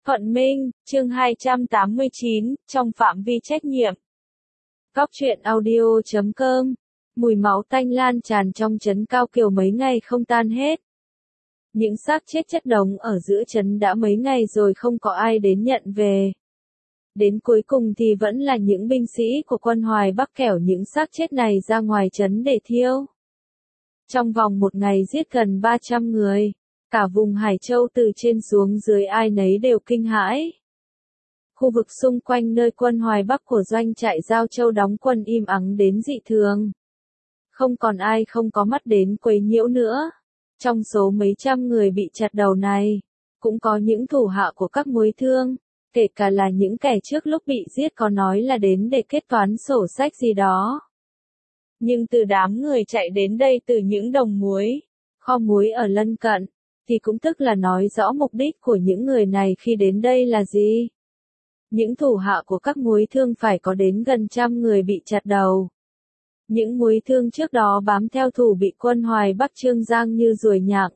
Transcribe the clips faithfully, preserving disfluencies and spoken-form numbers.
Thuận Minh, chương hai trăm tám mươi chín, trong phạm vi trách nhiệm. Góc truyện audio chấm com. Mùi máu tanh lan tràn trong trấn Cao Kiều mấy ngày không tan hết. Những xác chết chất đống ở giữa trấn đã mấy ngày rồi không có ai đến nhận về. Đến cuối cùng thì vẫn là những binh sĩ của quân Hoài Bắc kẻo những xác chết này ra ngoài trấn để thiêu. Trong vòng một ngày giết gần ba trăm người. Cả vùng Hải Châu từ trên xuống dưới ai nấy đều kinh hãi. Khu vực xung quanh nơi quân Hoài Bắc của doanh trại Giao Châu đóng quân im ắng đến dị thường. Không còn ai không có mắt đến quấy nhiễu nữa. Trong số mấy trăm người bị chặt đầu này, cũng có những thủ hạ của các mối thương, kể cả là những kẻ trước lúc bị giết có nói là đến để kết toán sổ sách gì đó. Nhưng từ đám người chạy đến đây từ những đồng muối, kho muối ở lân cận, thì cũng tức là nói rõ mục đích của những người này khi đến đây là gì. Những thủ hạ của các muối thương phải có đến gần trăm người bị chặt đầu. Những muối thương trước đó bám theo thủ bị quân Hoài Bắc Trương Giang như ruồi nhặng.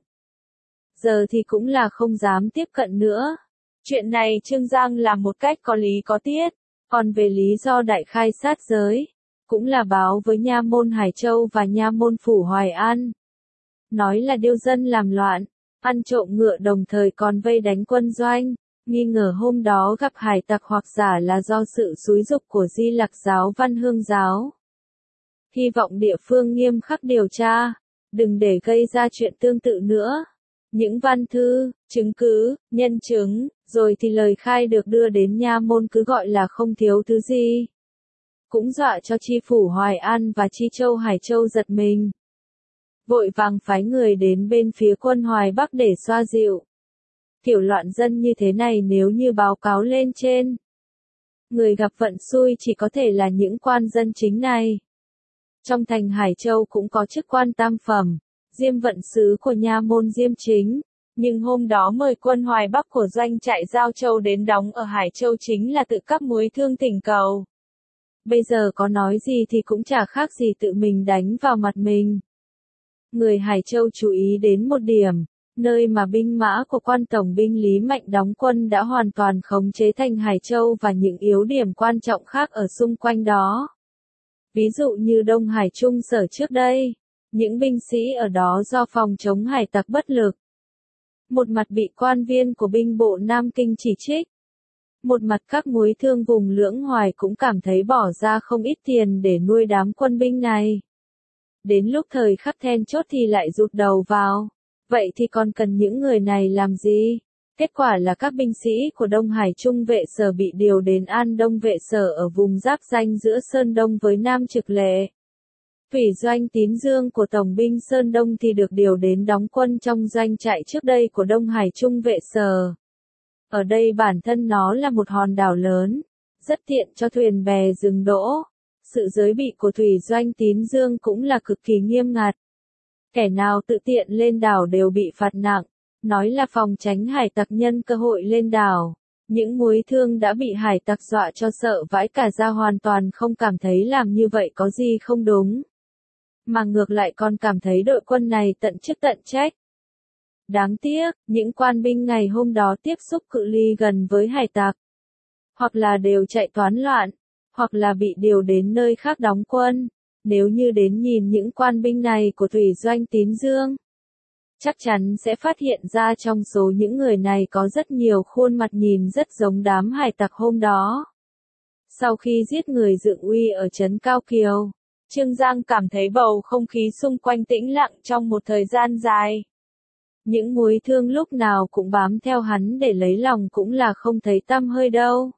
Giờ thì cũng là không dám tiếp cận nữa. Chuyện này Trương Giang làm một cách có lý có tiết, còn về lý do đại khai sát giới, cũng là báo với nha môn Hải Châu và nha môn phủ Hoài An. Nói là điêu dân làm loạn, ăn trộm ngựa đồng thời còn vây đánh quân doanh, nghi ngờ hôm đó gặp hải tặc hoặc giả là do sự xúi giục của Di Lặc giáo Văn Hương giáo. Hy vọng địa phương nghiêm khắc điều tra, đừng để gây ra chuyện tương tự nữa. Những văn thư, chứng cứ, nhân chứng, rồi thì lời khai được đưa đến nha môn cứ gọi là không thiếu thứ gì. Cũng dọa cho chi phủ Hoài An và chi châu Hải Châu giật mình. Vội vàng phái người đến bên phía quân Hoài Bắc để xoa dịu. Kiểu loạn dân như thế này nếu như báo cáo lên trên, người gặp vận xui chỉ có thể là những quan dân chính này. Trong thành Hải Châu cũng có chức quan tam phẩm, Diêm vận sứ của nha môn Diêm Chính, nhưng hôm đó mời quân Hoài Bắc của doanh trại Giao Châu đến đóng ở Hải Châu chính là tự cấp muối thương thỉnh cầu. Bây giờ có nói gì thì cũng chả khác gì tự mình đánh vào mặt mình. Người Hải Châu chú ý đến một điểm, nơi mà binh mã của quan tổng binh Lý Mạnh đóng quân đã hoàn toàn khống chế thành Hải Châu và những yếu điểm quan trọng khác ở xung quanh đó. Ví dụ như Đông Hải Trung Sở trước đây, những binh sĩ ở đó do phòng chống hải tặc bất lực. Một mặt bị quan viên của binh bộ Nam Kinh chỉ trích. Một mặt các muối thương vùng Lưỡng Hoài cũng cảm thấy bỏ ra không ít tiền để nuôi đám quân binh này. Đến lúc thời khắc then chốt thì lại rụt đầu vào. Vậy thì còn cần những người này làm gì? Kết quả là các binh sĩ của Đông Hải Trung vệ sở bị điều đến An Đông vệ sở ở vùng giáp ranh giữa Sơn Đông với Nam Trực Lệ. Thủy doanh Tín Dương của Tổng binh Sơn Đông thì được điều đến đóng quân trong doanh trại trước đây của Đông Hải Trung vệ sở. Ở đây bản thân nó là một hòn đảo lớn, rất tiện cho thuyền bè dừng đỗ. Sự giới bị của thủy doanh Tín Dương cũng là cực kỳ nghiêm ngặt. Kẻ nào tự tiện lên đảo đều bị phạt nặng, nói là phòng tránh hải tặc nhân cơ hội lên đảo. Những muối thương đã bị hải tặc dọa cho sợ vãi cả ra hoàn toàn không cảm thấy làm như vậy có gì không đúng. Mà ngược lại còn cảm thấy đội quân này tận chức tận trách. Đáng tiếc, những quan binh ngày hôm đó tiếp xúc cự ly gần với hải tặc. Hoặc là đều chạy toán loạn, hoặc là bị điều đến nơi khác đóng quân. Nếu như đến nhìn những quan binh này của thủy doanh Tín Dương, chắc chắn sẽ phát hiện ra trong số những người này có rất nhiều khuôn mặt nhìn rất giống đám hải tặc hôm đó. Sau khi giết người dựng uy ở trấn Cao Kiều, Trương Giang cảm thấy bầu không khí xung quanh tĩnh lặng trong một thời gian dài. Những muối thương lúc nào cũng bám theo hắn để lấy lòng cũng là không thấy tăm hơi đâu.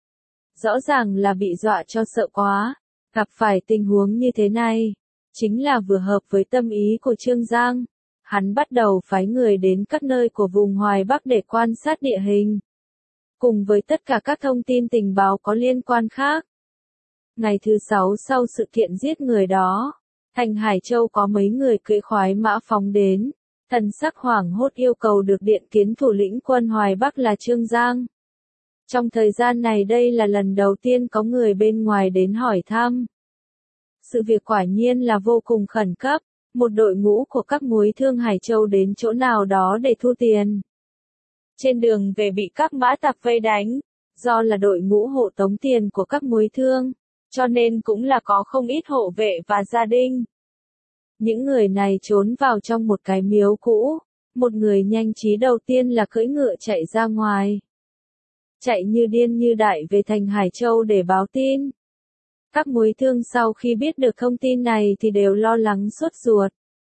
Rõ ràng là bị dọa cho sợ quá. Gặp phải tình huống như thế này, chính là vừa hợp với tâm ý của Trương Giang. Hắn bắt đầu phái người đến các nơi của vùng Hoài Bắc để quan sát địa hình, cùng với tất cả các thông tin tình báo có liên quan khác. Ngày thứ sáu sau sự kiện giết người đó, thành Hải Châu có mấy người cưỡi khoái mã phóng đến, thần sắc hoảng hốt yêu cầu được điện kiến thủ lĩnh quân Hoài Bắc là Trương Giang. Trong thời gian này đây là lần đầu tiên có người bên ngoài đến hỏi thăm. Sự việc quả nhiên là vô cùng khẩn cấp, một đội ngũ của các muối thương Hải Châu đến chỗ nào đó để thu tiền. Trên đường về bị các mã tặc vây đánh, do là đội ngũ hộ tống tiền của các muối thương, cho nên cũng là có không ít hộ vệ và gia đình. Những người này trốn vào trong một cái miếu cũ, một người nhanh trí đầu tiên là cưỡi ngựa chạy ra ngoài. Chạy như điên như đại về thành Hải Châu để báo tin. Các muối thương sau khi biết được thông tin này thì đều lo lắng sốt ruột.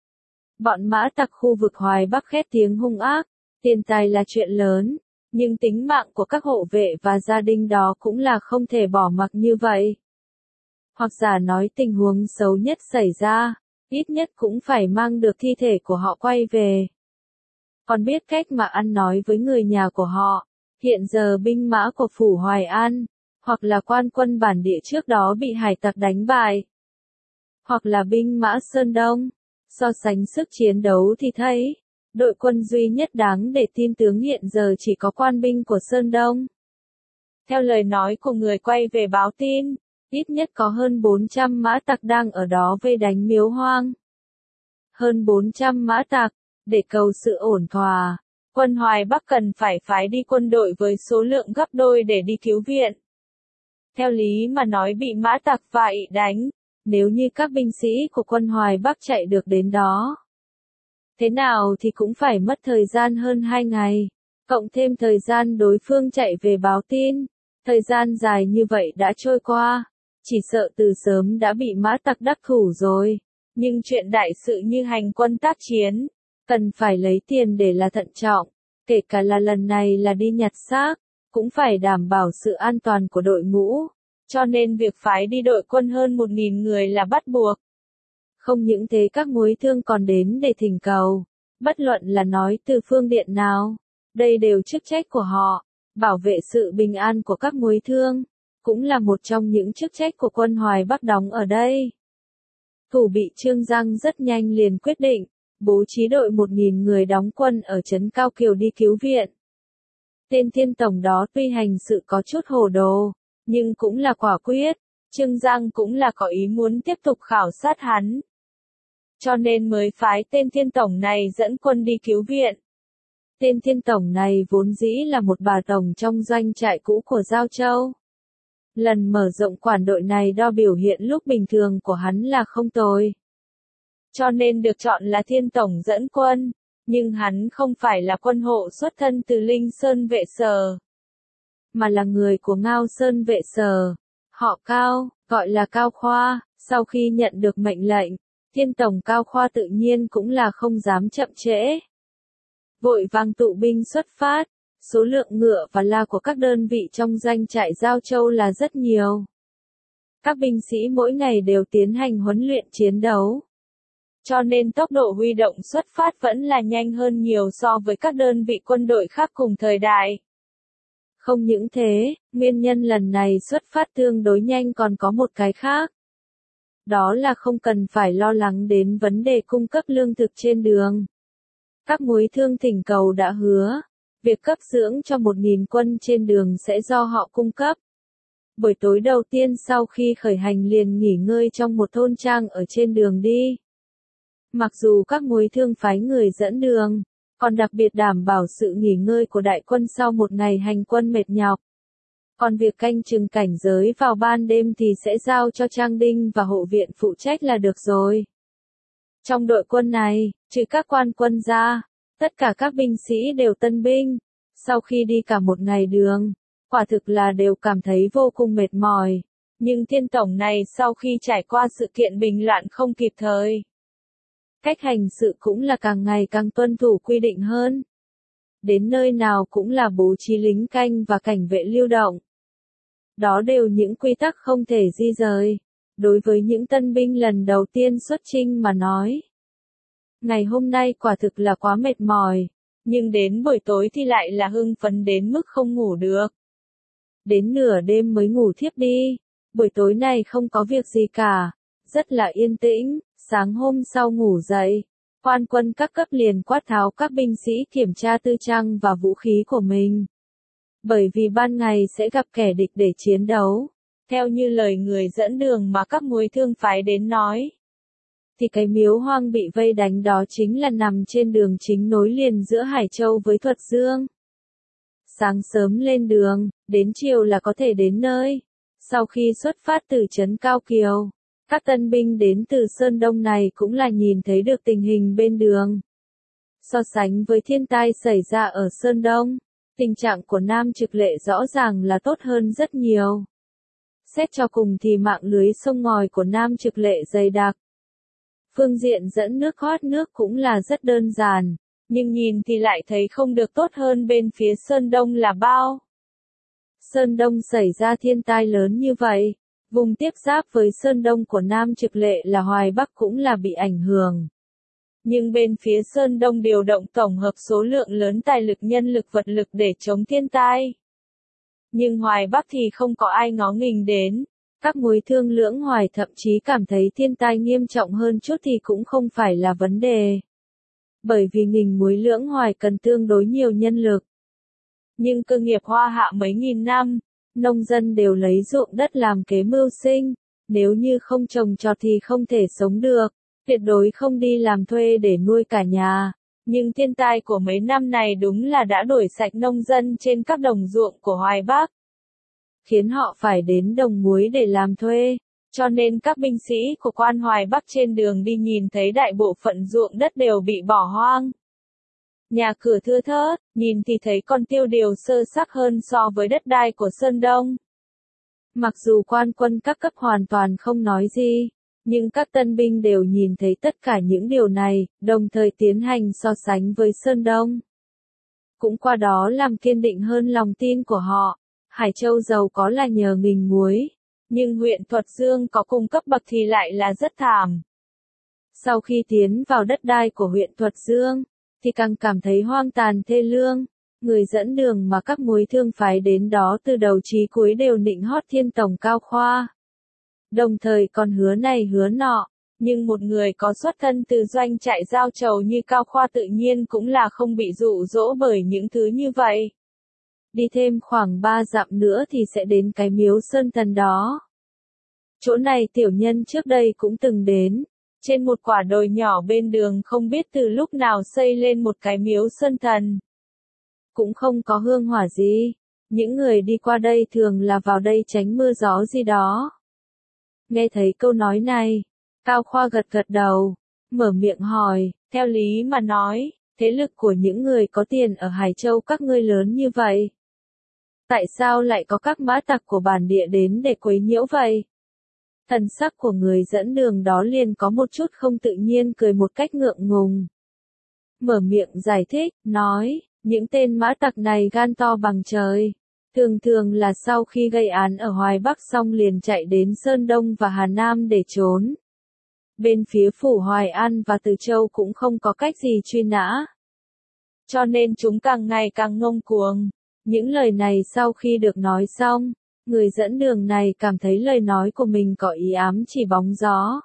Bọn mã tặc khu vực Hoài Bắc khét tiếng hung ác, tiền tài là chuyện lớn, nhưng tính mạng của các hộ vệ và gia đình đó cũng là không thể bỏ mặc như vậy. Hoặc giả nói tình huống xấu nhất xảy ra, ít nhất cũng phải mang được thi thể của họ quay về. Còn biết cách mà ăn nói với người nhà của họ, hiện giờ binh mã của phủ Hoài An, hoặc là quan quân bản địa trước đó bị hải tặc đánh bại, hoặc là binh mã Sơn Đông, so sánh sức chiến đấu thì thấy, đội quân duy nhất đáng để tin tướng hiện giờ chỉ có quan binh của Sơn Đông. Theo lời nói của người quay về báo tin, ít nhất có hơn bốn trăm mã tặc đang ở đó vây đánh miếu hoang. Hơn bốn trăm mã tặc, để cầu sự ổn thỏa, quân Hoài Bắc cần phải phái đi quân đội với số lượng gấp đôi để đi cứu viện. Theo lý mà nói bị mã tặc vây đánh, nếu như các binh sĩ của quân Hoài Bắc chạy được đến đó, thế nào thì cũng phải mất thời gian hơn hai ngày, cộng thêm thời gian đối phương chạy về báo tin, thời gian dài như vậy đã trôi qua, chỉ sợ từ sớm đã bị mã tặc đắc thủ rồi, nhưng chuyện đại sự như hành quân tác chiến, cần phải lấy tiền để là thận trọng, kể cả là lần này là đi nhặt xác, cũng phải đảm bảo sự an toàn của đội ngũ, cho nên việc phái đi đội quân hơn một nghìn người là bắt buộc. Không những thế các muối thương còn đến để thỉnh cầu, bất luận là nói từ phương điện nào, đây đều chức trách của họ, bảo vệ sự bình an của các muối thương, cũng là một trong những chức trách của quân Hoài Bắc đóng ở đây. Thủ bị Trương Giang rất nhanh liền quyết định, bố trí đội một nghìn người đóng quân ở trấn Cao Kiều đi cứu viện. Tên thiên tổng đó tuy hành sự có chút hồ đồ, nhưng cũng là quả quyết, Trương Giang cũng là có ý muốn tiếp tục khảo sát hắn. Cho nên mới phái tên thiên tổng này dẫn quân đi cứu viện. Tên thiên tổng này vốn dĩ là một bà tổng trong doanh trại cũ của Giao Châu. Lần mở rộng quản đội này đo biểu hiện lúc bình thường của hắn là không tồi. Cho nên được chọn là thiên tổng dẫn quân, nhưng hắn không phải là quân hộ xuất thân từ Linh Sơn Vệ Sở, mà là người của Ngao Sơn Vệ Sở, họ Cao, gọi là Cao Khoa. Sau khi nhận được mệnh lệnh, thiên tổng Cao Khoa tự nhiên cũng là không dám chậm trễ. Vội vàng tụ binh xuất phát, số lượng ngựa và la của các đơn vị trong doanh trại Giao Châu là rất nhiều. Các binh sĩ mỗi ngày đều tiến hành huấn luyện chiến đấu, cho nên tốc độ huy động xuất phát vẫn là nhanh hơn nhiều so với các đơn vị quân đội khác cùng thời đại. Không những thế, nguyên nhân lần này xuất phát tương đối nhanh còn có một cái khác. Đó là không cần phải lo lắng đến vấn đề cung cấp lương thực trên đường. Các muối thương thỉnh cầu đã hứa, việc cấp dưỡng cho một nghìn quân trên đường sẽ do họ cung cấp. Buổi tối đầu tiên sau khi khởi hành liền nghỉ ngơi trong một thôn trang ở trên đường đi. Mặc dù các muối thương phái người dẫn đường, còn đặc biệt đảm bảo sự nghỉ ngơi của đại quân sau một ngày hành quân mệt nhọc. Còn việc canh chừng cảnh giới vào ban đêm thì sẽ giao cho Trang Đinh và hộ viện phụ trách là được rồi. Trong đội quân này, trừ các quan quân ra, tất cả các binh sĩ đều tân binh. Sau khi đi cả một ngày đường, quả thực là đều cảm thấy vô cùng mệt mỏi. Nhưng thiên tổng này sau khi trải qua sự kiện bình loạn không kịp thời, cách hành sự cũng là càng ngày càng tuân thủ quy định hơn. Đến nơi nào cũng là bố trí lính canh và cảnh vệ lưu động. Đó đều những quy tắc không thể di rời. Đối với những tân binh lần đầu tiên xuất chinh mà nói, ngày hôm nay quả thực là quá mệt mỏi, nhưng đến buổi tối thì lại là hưng phấn đến mức không ngủ được. Đến nửa đêm mới ngủ thiếp đi, buổi tối này không có việc gì cả, rất là yên tĩnh, sáng hôm sau ngủ dậy, quan quân các cấp liền quát tháo các binh sĩ kiểm tra tư trang và vũ khí của mình. Bởi vì ban ngày sẽ gặp kẻ địch để chiến đấu. Theo như lời người dẫn đường mà các muối thương phái đến nói, thì cái miếu hoang bị vây đánh đó chính là nằm trên đường chính nối liền giữa Hải Châu với Thuật Dương. Sáng sớm lên đường, đến chiều là có thể đến nơi. Sau khi xuất phát từ trấn Cao Kiều, các tân binh đến từ Sơn Đông này cũng là nhìn thấy được tình hình bên đường. So sánh với thiên tai xảy ra ở Sơn Đông, tình trạng của Nam Trực Lệ rõ ràng là tốt hơn rất nhiều. Xét cho cùng thì mạng lưới sông ngòi của Nam Trực Lệ dày đặc. Phương diện dẫn nước thoát nước cũng là rất đơn giản, nhưng nhìn thì lại thấy không được tốt hơn bên phía Sơn Đông là bao. Sơn Đông xảy ra thiên tai lớn như vậy, vùng tiếp giáp với Sơn Đông của Nam Trực Lệ là Hoài Bắc cũng là bị ảnh hưởng. Nhưng bên phía Sơn Đông điều động tổng hợp số lượng lớn tài lực nhân lực vật lực để chống thiên tai. Nhưng Hoài Bắc thì không có ai ngó nghình đến. Các mối thương lưỡng Hoài thậm chí cảm thấy thiên tai nghiêm trọng hơn chút thì cũng không phải là vấn đề. Bởi vì nghìn muối lưỡng Hoài cần tương đối nhiều nhân lực. Nhưng cơ nghiệp Hoa Hạ mấy nghìn năm, nông dân đều lấy ruộng đất làm kế mưu sinh. Nếu như không trồng trọt thì không thể sống được. Tuyệt đối không đi làm thuê để nuôi cả nhà. Nhưng thiên tai của mấy năm này đúng là đã đuổi sạch nông dân trên các đồng ruộng của Hoài Bắc. Khiến họ phải đến đồng muối để làm thuê. Cho nên các binh sĩ của quan Hoài Bắc trên đường đi nhìn thấy đại bộ phận ruộng đất đều bị bỏ hoang. Nhà cửa thưa thớt, nhìn thì thấy con tiêu điều sơ sắc hơn so với đất đai của Sơn Đông. Mặc dù quan quân các cấp hoàn toàn không nói gì, nhưng các tân binh đều nhìn thấy tất cả những điều này, đồng thời tiến hành so sánh với Sơn Đông. Cũng qua đó làm kiên định hơn lòng tin của họ. Hải Châu giàu có là nhờ nghìn muối, nhưng huyện Thuật Dương có cung cấp bậc thì lại là rất thảm. Sau khi tiến vào đất đai của huyện Thuật Dương, thì càng cảm thấy hoang tàn thê lương. Người dẫn đường mà các muối thương phái đến đó từ đầu chí cuối đều nịnh hót Thiên Tổng Cao Khoa. Đồng thời còn hứa này hứa nọ, nhưng một người có xuất thân từ doanh trại giao trầu như Cao Khoa tự nhiên cũng là không bị dụ dỗ bởi những thứ như vậy. Đi thêm khoảng ba dặm nữa thì sẽ đến cái miếu Sơn Thần đó. Chỗ này tiểu nhân trước đây cũng từng đến. Trên một quả đồi nhỏ bên đường không biết từ lúc nào xây lên một cái miếu Sơn Thần. Cũng không có hương hỏa gì. Những người đi qua đây thường là vào đây tránh mưa gió gì đó. Nghe thấy câu nói này, Cao Khoa gật gật đầu, mở miệng hỏi, theo lý mà nói, thế lực của những người có tiền ở Hải Châu các ngươi lớn như vậy. Tại sao lại có các mã tặc của bản địa đến để quấy nhiễu vậy? Thần sắc của người dẫn đường đó liền có một chút không tự nhiên cười một cách ngượng ngùng. Mở miệng giải thích, nói, những tên mã tặc này gan to bằng trời. Thường thường là sau khi gây án ở Hoài Bắc xong liền chạy đến Sơn Đông và Hà Nam để trốn. Bên phía phủ Hoài An và Từ Châu cũng không có cách gì truy nã. Cho nên chúng càng ngày càng ngông cuồng. Những lời này sau khi được nói xong, người dẫn đường này cảm thấy lời nói của mình có ý ám chỉ bóng gió.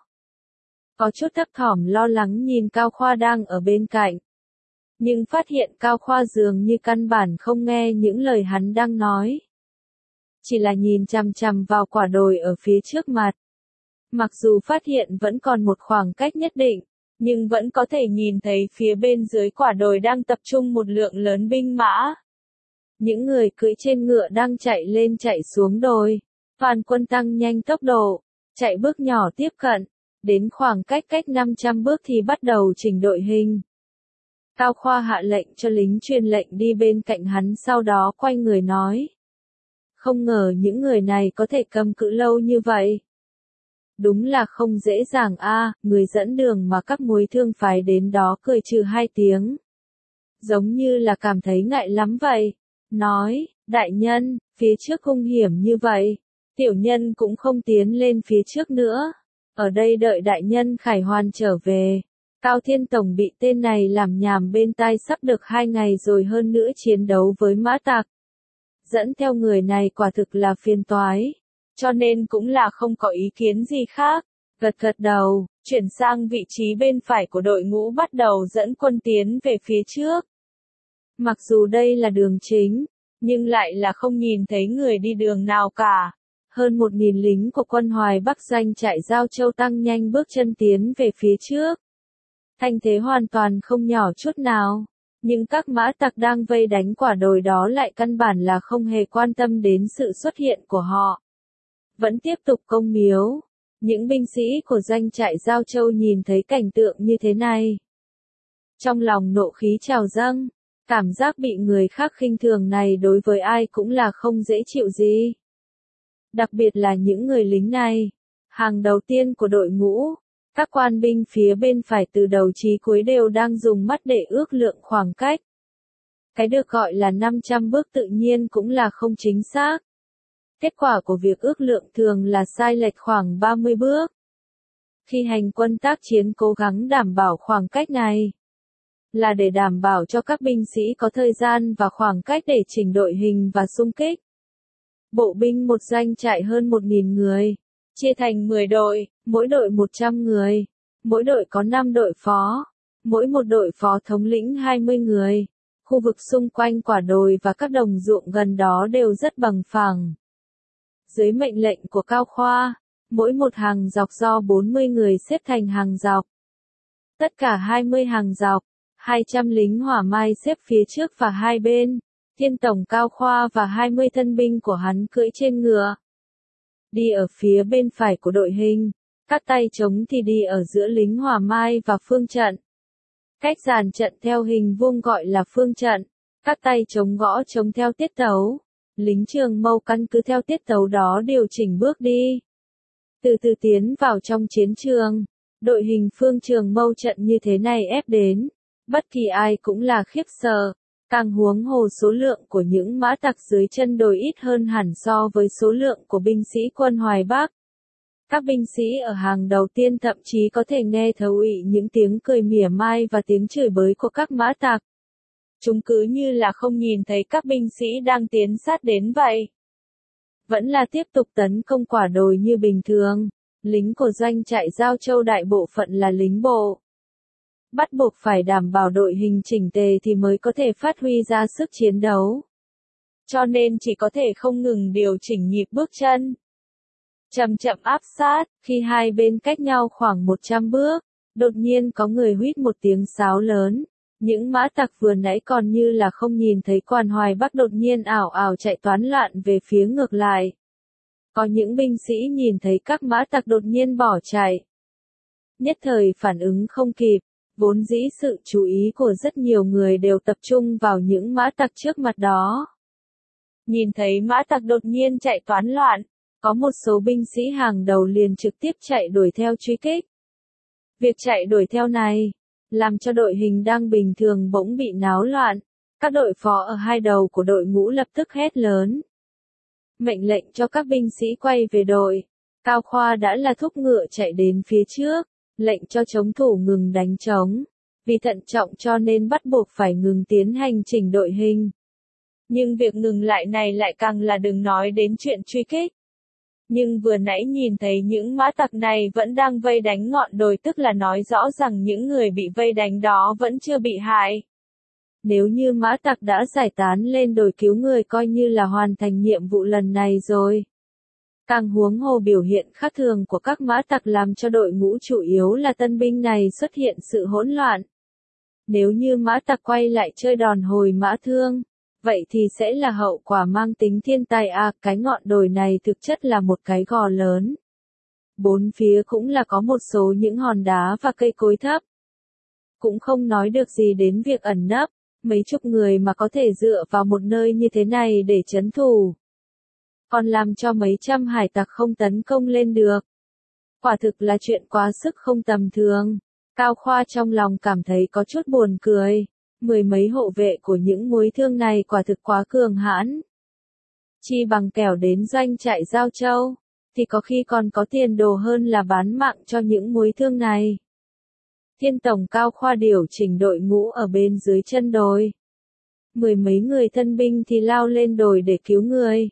Có chút thấp thỏm lo lắng nhìn Cao Khoa đang ở bên cạnh. Nhưng phát hiện Cao Khoa dường như căn bản không nghe những lời hắn đang nói. Chỉ là nhìn chằm chằm vào quả đồi ở phía trước mặt. Mặc dù phát hiện vẫn còn một khoảng cách nhất định, nhưng vẫn có thể nhìn thấy phía bên dưới quả đồi đang tập trung một lượng lớn binh mã. Những người cưỡi trên ngựa đang chạy lên chạy xuống đồi. Toàn quân tăng nhanh tốc độ, chạy bước nhỏ tiếp cận. Đến khoảng cách cách năm trăm bước thì bắt đầu chỉnh đội hình. Cao Khoa hạ lệnh cho lính truyền lệnh đi bên cạnh hắn, sau đó quay người nói. Không ngờ những người này có thể cầm cự lâu như vậy. Đúng là không dễ dàng a. Người dẫn đường mà các muối thương phái đến đó cười trừ hai tiếng. Giống như là cảm thấy ngại lắm vậy. Nói, đại nhân, phía trước hung hiểm như vậy. Tiểu nhân cũng không tiến lên phía trước nữa. Ở đây đợi đại nhân khải hoàn trở về. Cao Thiên Tổng bị tên này làm nhảm bên tai sắp được hai ngày rồi, hơn nữa chiến đấu với mã tặc. Dẫn theo người này quả thực là phiền toái. Cho nên cũng là không có ý kiến gì khác. Gật gật đầu, chuyển sang vị trí bên phải của đội ngũ bắt đầu dẫn quân tiến về phía trước. Mặc dù đây là đường chính, nhưng lại là không nhìn thấy người đi đường nào cả. Hơn một nghìn lính của quân Hoài Bắc doanh trại Giao Châu tăng nhanh bước chân tiến về phía trước. Thanh thế hoàn toàn không nhỏ chút nào. Nhưng các mã tặc đang vây đánh quả đồi đó lại căn bản là không hề quan tâm đến sự xuất hiện của họ. Vẫn tiếp tục công miếu. Những binh sĩ của doanh trại Giao Châu nhìn thấy cảnh tượng như thế này. Trong lòng nộ khí trào dâng, cảm giác bị người khác khinh thường này đối với ai cũng là không dễ chịu gì. Đặc biệt là những người lính này, hàng đầu tiên của đội ngũ, các quan binh phía bên phải từ đầu chí cuối đều đang dùng mắt để ước lượng khoảng cách. Cái được gọi là năm trăm bước tự nhiên cũng là không chính xác. Kết quả của việc ước lượng thường là sai lệch khoảng ba mươi bước. Khi hành quân tác chiến cố gắng đảm bảo khoảng cách này, là để đảm bảo cho các binh sĩ có thời gian và khoảng cách để chỉnh đội hình và xung kích. Bộ binh một doanh trại hơn một nghìn người, chia thành mười đội, mỗi đội một trăm người, mỗi đội có năm đội phó, mỗi một đội phó thống lĩnh hai mươi người. Khu vực xung quanh quả đồi và các đồng ruộng gần đó đều rất bằng phẳng. Dưới mệnh lệnh của Cao Khoa, mỗi một hàng dọc do bốn mươi người xếp thành hàng dọc. Tất cả hai mươi hàng dọc, hai trăm lính hỏa mai xếp phía trước và hai bên. Thiên tổng Cao Khoa và hai mươi thân binh của hắn cưỡi trên ngựa. Đi ở phía bên phải của đội hình, các tay trống thì đi ở giữa lính hỏa mai và phương trận. Cách dàn trận theo hình vuông gọi là phương trận, các tay trống gõ trống theo tiết tấu. Lính Trường Mâu căn cứ theo tiết tấu đó điều chỉnh bước đi. Từ từ tiến vào trong chiến trường, đội hình phương Trường Mâu trận như thế này ép đến. Bất kỳ ai cũng là khiếp sợ, càng huống hồ số lượng của những mã tặc dưới chân đồi ít hơn hẳn so với số lượng của binh sĩ quân Hoài Bắc. Các binh sĩ ở hàng đầu tiên thậm chí có thể nghe thấu ị những tiếng cười mỉa mai và tiếng chửi bới của các mã tặc. Chúng cứ như là không nhìn thấy các binh sĩ đang tiến sát đến vậy. Vẫn là tiếp tục tấn công quả đồi như bình thường. Lính của doanh trại Giao Châu đại bộ phận là lính bộ. Bắt buộc phải đảm bảo đội hình chỉnh tề thì mới có thể phát huy ra sức chiến đấu. Cho nên chỉ có thể không ngừng điều chỉnh nhịp bước chân. Chậm chậm áp sát, khi hai bên cách nhau khoảng một trăm bước, đột nhiên có người huýt một tiếng sáo lớn. Những mã tặc vừa nãy còn như là không nhìn thấy quan Hoài Bắc đột nhiên ảo ảo chạy toán loạn về phía ngược lại. Có những binh sĩ nhìn thấy các mã tặc đột nhiên bỏ chạy. Nhất thời phản ứng không kịp, vốn dĩ sự chú ý của rất nhiều người đều tập trung vào những mã tặc trước mặt đó. Nhìn thấy mã tặc đột nhiên chạy toán loạn, có một số binh sĩ hàng đầu liền trực tiếp chạy đuổi theo truy kích. Việc chạy đuổi theo này, làm cho đội hình đang bình thường bỗng bị náo loạn, các đội phó ở hai đầu của đội ngũ lập tức hét lớn. Mệnh lệnh cho các binh sĩ quay về đội. Cao Khoa đã là thúc ngựa chạy đến phía trước, lệnh cho trống thủ ngừng đánh trống. Vì thận trọng cho nên bắt buộc phải ngừng tiến hành chỉnh đội hình. Nhưng việc ngừng lại này lại càng là đừng nói đến chuyện truy kích. Nhưng vừa nãy nhìn thấy những mã tặc này vẫn đang vây đánh ngọn đồi, tức là nói rõ rằng những người bị vây đánh đó vẫn chưa bị hại. Nếu như mã tặc đã giải tán lên đồi cứu người coi như là hoàn thành nhiệm vụ lần này rồi. Càng huống hồ biểu hiện khác thường của các mã tặc làm cho đội ngũ chủ yếu là tân binh này xuất hiện sự hỗn loạn. Nếu như mã tặc quay lại chơi đòn hồi mã thương, vậy thì sẽ là hậu quả mang tính thiên tai à, cái ngọn đồi này thực chất là một cái gò lớn. Bốn phía cũng là có một số những hòn đá và cây cối thấp. Cũng không nói được gì đến việc ẩn nấp, mấy chục người mà có thể dựa vào một nơi như thế này để trấn thủ. Còn làm cho mấy trăm hải tặc không tấn công lên được. Quả thực là chuyện quá sức không tầm thường. Cao Khoa trong lòng cảm thấy có chút buồn cười. Mười mấy hộ vệ của những múi thương này quả thực quá cường hãn. Chi bằng kẻo đến doanh trại Giao Châu, thì có khi còn có tiền đồ hơn là bán mạng cho những múi thương này. Thiên tổng Cao Khoa điều chỉnh đội ngũ ở bên dưới chân đồi. Mười mấy người thân binh thì lao lên đồi để cứu người.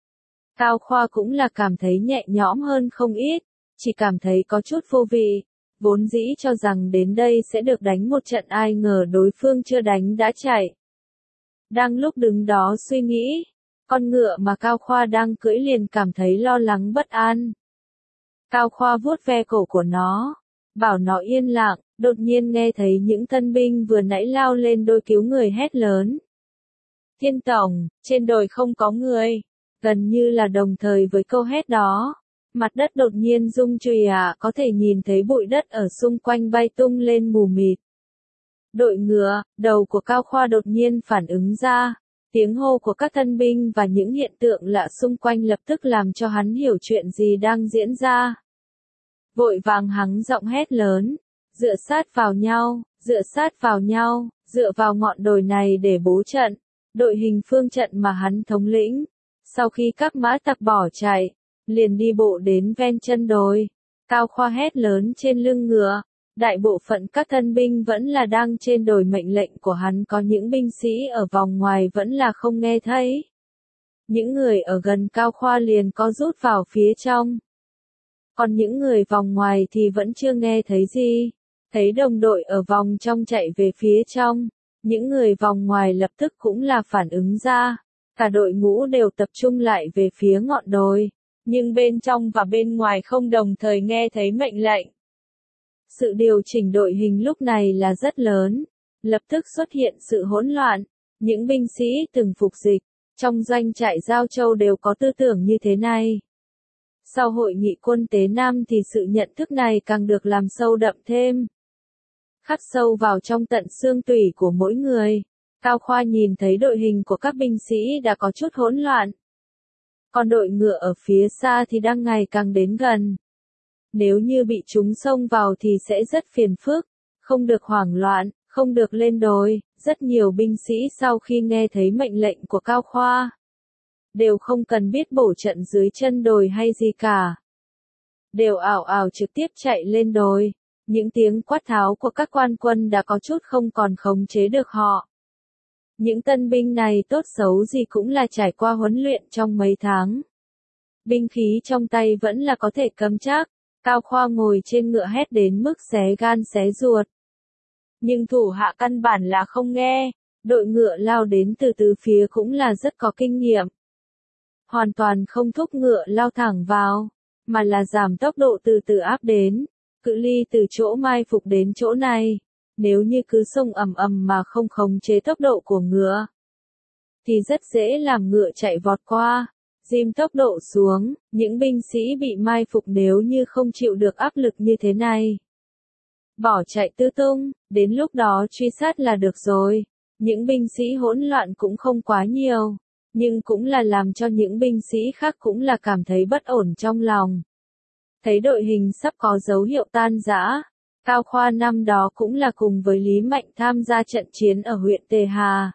Cao Khoa cũng là cảm thấy nhẹ nhõm hơn không ít, chỉ cảm thấy có chút vô vị. Vốn dĩ cho rằng đến đây sẽ được đánh một trận, ai ngờ đối phương chưa đánh đã chạy. Đang lúc đứng đó suy nghĩ, con ngựa mà Cao Khoa đang cưỡi liền cảm thấy lo lắng bất an. Cao Khoa vuốt ve cổ của nó, bảo nó yên lặng, đột nhiên nghe thấy những tân binh vừa nãy lao lên đồi cứu người hét lớn. Thiên tổng, trên đồi không có người. Gần như là đồng thời với câu hét đó, mặt đất đột nhiên rung chùy à, có thể nhìn thấy bụi đất ở xung quanh bay tung lên mù mịt. Đội ngựa, đầu của Cao Khoa đột nhiên phản ứng ra, tiếng hô của các tân binh và những hiện tượng lạ xung quanh lập tức làm cho hắn hiểu chuyện gì đang diễn ra. Vội vàng hắn giọng hét lớn, dựa sát vào nhau, dựa sát vào nhau, dựa vào ngọn đồi này để bố trận, đội hình phương trận mà hắn thống lĩnh. Sau khi các mã tặc bỏ chạy, liền đi bộ đến ven chân đồi. Cao Khoa hét lớn trên lưng ngựa, đại bộ phận các thân binh vẫn là đang trên đồi, mệnh lệnh của hắn có những binh sĩ ở vòng ngoài vẫn là không nghe thấy. Những người ở gần Cao Khoa liền có rút vào phía trong. Còn những người vòng ngoài thì vẫn chưa nghe thấy gì. Thấy đồng đội ở vòng trong chạy về phía trong, những người vòng ngoài lập tức cũng là phản ứng ra. Cả đội ngũ đều tập trung lại về phía ngọn đồi, nhưng bên trong và bên ngoài không đồng thời nghe thấy mệnh lệnh. Sự điều chỉnh đội hình lúc này là rất lớn, lập tức xuất hiện sự hỗn loạn. Những binh sĩ từng phục dịch trong doanh trại Giao Châu đều có tư tưởng như thế này. Sau hội nghị quân tế Nam thì sự nhận thức này càng được làm sâu đậm thêm, khắc sâu vào trong tận xương tủy của mỗi người. Cao Khoa nhìn thấy đội hình của các binh sĩ đã có chút hỗn loạn. Còn đội ngựa ở phía xa thì đang ngày càng đến gần. Nếu như bị chúng xông vào thì sẽ rất phiền phức, không được hoảng loạn, không được lên đồi. Rất nhiều binh sĩ sau khi nghe thấy mệnh lệnh của Cao Khoa, đều không cần biết bổ trận dưới chân đồi hay gì cả. Đều ảo ảo trực tiếp chạy lên đồi. Những tiếng quát tháo của các quan quân đã có chút không còn khống chế được họ. Những tân binh này tốt xấu gì cũng là trải qua huấn luyện trong mấy tháng. Binh khí trong tay vẫn là có thể cầm chắc. Cao Khoa ngồi trên ngựa hét đến mức xé gan xé ruột. Nhưng thủ hạ căn bản là không nghe. Đội ngựa lao đến từ tứ phía cũng là rất có kinh nghiệm. Hoàn toàn không thúc ngựa lao thẳng vào, mà là giảm tốc độ từ từ áp đến. Cự ly từ chỗ mai phục đến chỗ này. Nếu như cứ xông ầm ầm mà không khống chế tốc độ của ngựa, thì rất dễ làm ngựa chạy vọt qua, dìm tốc độ xuống. Những binh sĩ bị mai phục nếu như không chịu được áp lực như thế này, bỏ chạy tứ tung, đến lúc đó truy sát là được rồi. Những binh sĩ hỗn loạn cũng không quá nhiều, nhưng cũng là làm cho những binh sĩ khác cũng là cảm thấy bất ổn trong lòng. Thấy đội hình sắp có dấu hiệu tan rã, Cao Khoa năm đó cũng là cùng với Lý Mạnh tham gia trận chiến ở huyện Tề Hà.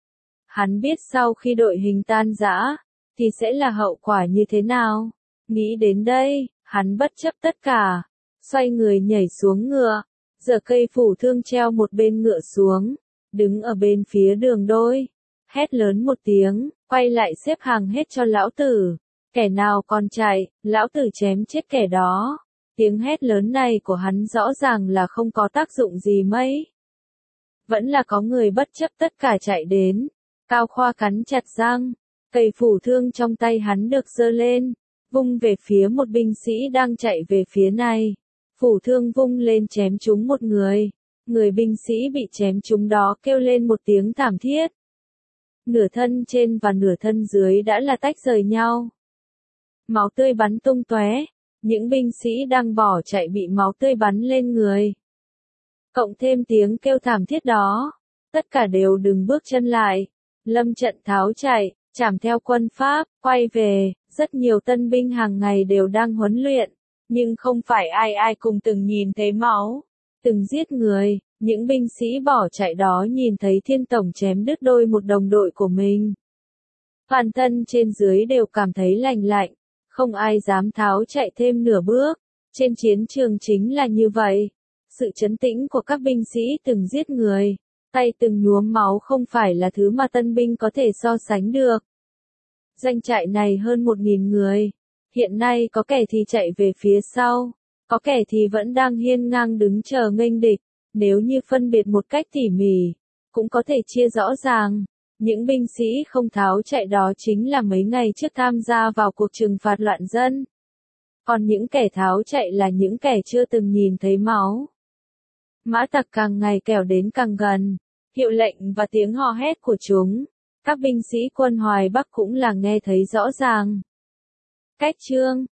Hắn biết sau khi đội hình tan rã, thì sẽ là hậu quả như thế nào. Nghĩ đến đây, hắn bất chấp tất cả, xoay người nhảy xuống ngựa, giở cây phủ thương treo một bên ngựa xuống, đứng ở bên phía đường đôi, hét lớn một tiếng, quay lại xếp hàng hết cho lão tử. Kẻ nào còn chạy, lão tử chém chết kẻ đó. Tiếng hét lớn này của hắn rõ ràng là không có tác dụng gì mấy. Vẫn là có người bất chấp tất cả chạy đến. Cao Khoa cắn chặt răng, cây phủ thương trong tay hắn được giơ lên, vung về phía một binh sĩ đang chạy về phía này. Phủ thương vung lên chém trúng một người. Người binh sĩ bị chém trúng đó kêu lên một tiếng thảm thiết. Nửa thân trên và nửa thân dưới đã là tách rời nhau. Máu tươi bắn tung tóe, những binh sĩ đang bỏ chạy bị máu tươi bắn lên người. Cộng thêm tiếng kêu thảm thiết đó, tất cả đều đừng bước chân lại, lâm trận tháo chạy, chảm theo quân Pháp, quay về. Rất nhiều tân binh hàng ngày đều đang huấn luyện, nhưng không phải ai ai cùng từng nhìn thấy máu, từng giết người. Những binh sĩ bỏ chạy đó nhìn thấy Thiên Tổng chém đứt đôi một đồng đội của mình, toàn thân trên dưới đều cảm thấy lành lạnh. Không ai dám tháo chạy thêm nửa bước. Trên chiến trường chính là như vậy. Sự trấn tĩnh của các binh sĩ từng giết người, tay từng nhuốm máu không phải là thứ mà tân binh có thể so sánh được. Doanh trại này hơn một nghìn người. Hiện nay có kẻ thì chạy về phía sau, có kẻ thì vẫn đang hiên ngang đứng chờ nghênh địch. Nếu như phân biệt một cách tỉ mỉ, cũng có thể chia rõ ràng. Những binh sĩ không tháo chạy đó chính là mấy ngày trước tham gia vào cuộc trừng phạt loạn dân. Còn những kẻ tháo chạy là những kẻ chưa từng nhìn thấy máu. Mã tặc càng ngày kéo đến càng gần, hiệu lệnh và tiếng hò hét của chúng, các binh sĩ quân Hoài Bắc cũng là nghe thấy rõ ràng. Cách chương